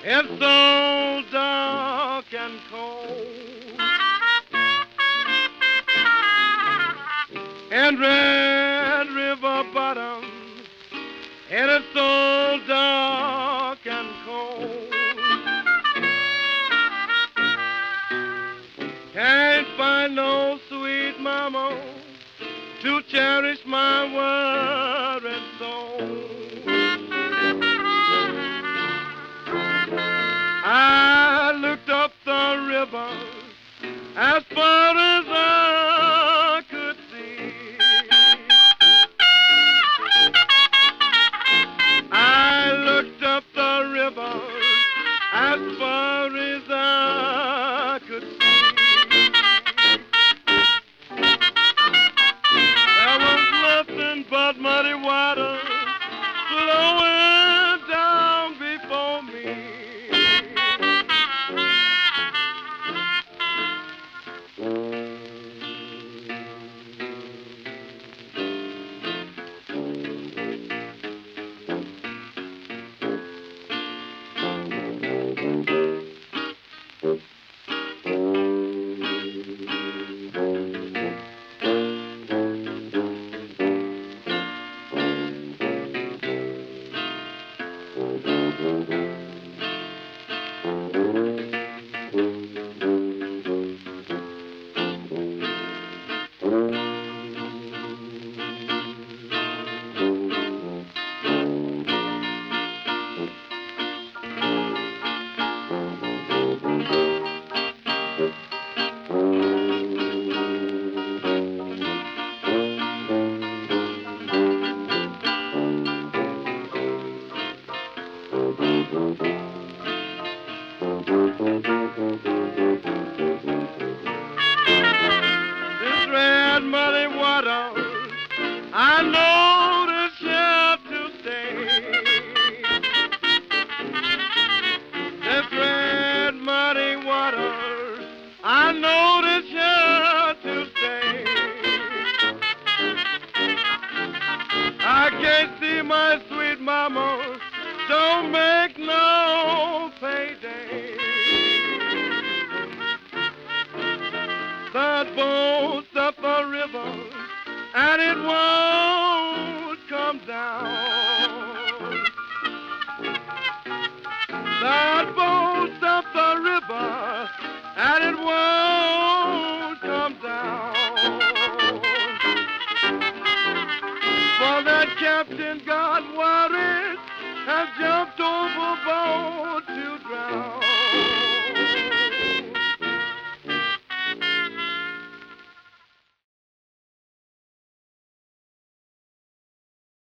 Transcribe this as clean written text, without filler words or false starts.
It's so dark and cold, and Red River bottom, and it's so dark and cold. Can't find no sweet mama to cherish my worried soul. I looked up the river as far as I could see. I looked up the river as far as I could see. There was nothing but muddy water flowing down before me. This red muddy water, I know it's here to stay. This red muddy water, I know it's here to stay. I can't see my sweet mama, don't make no payday. The boats up the river, and it was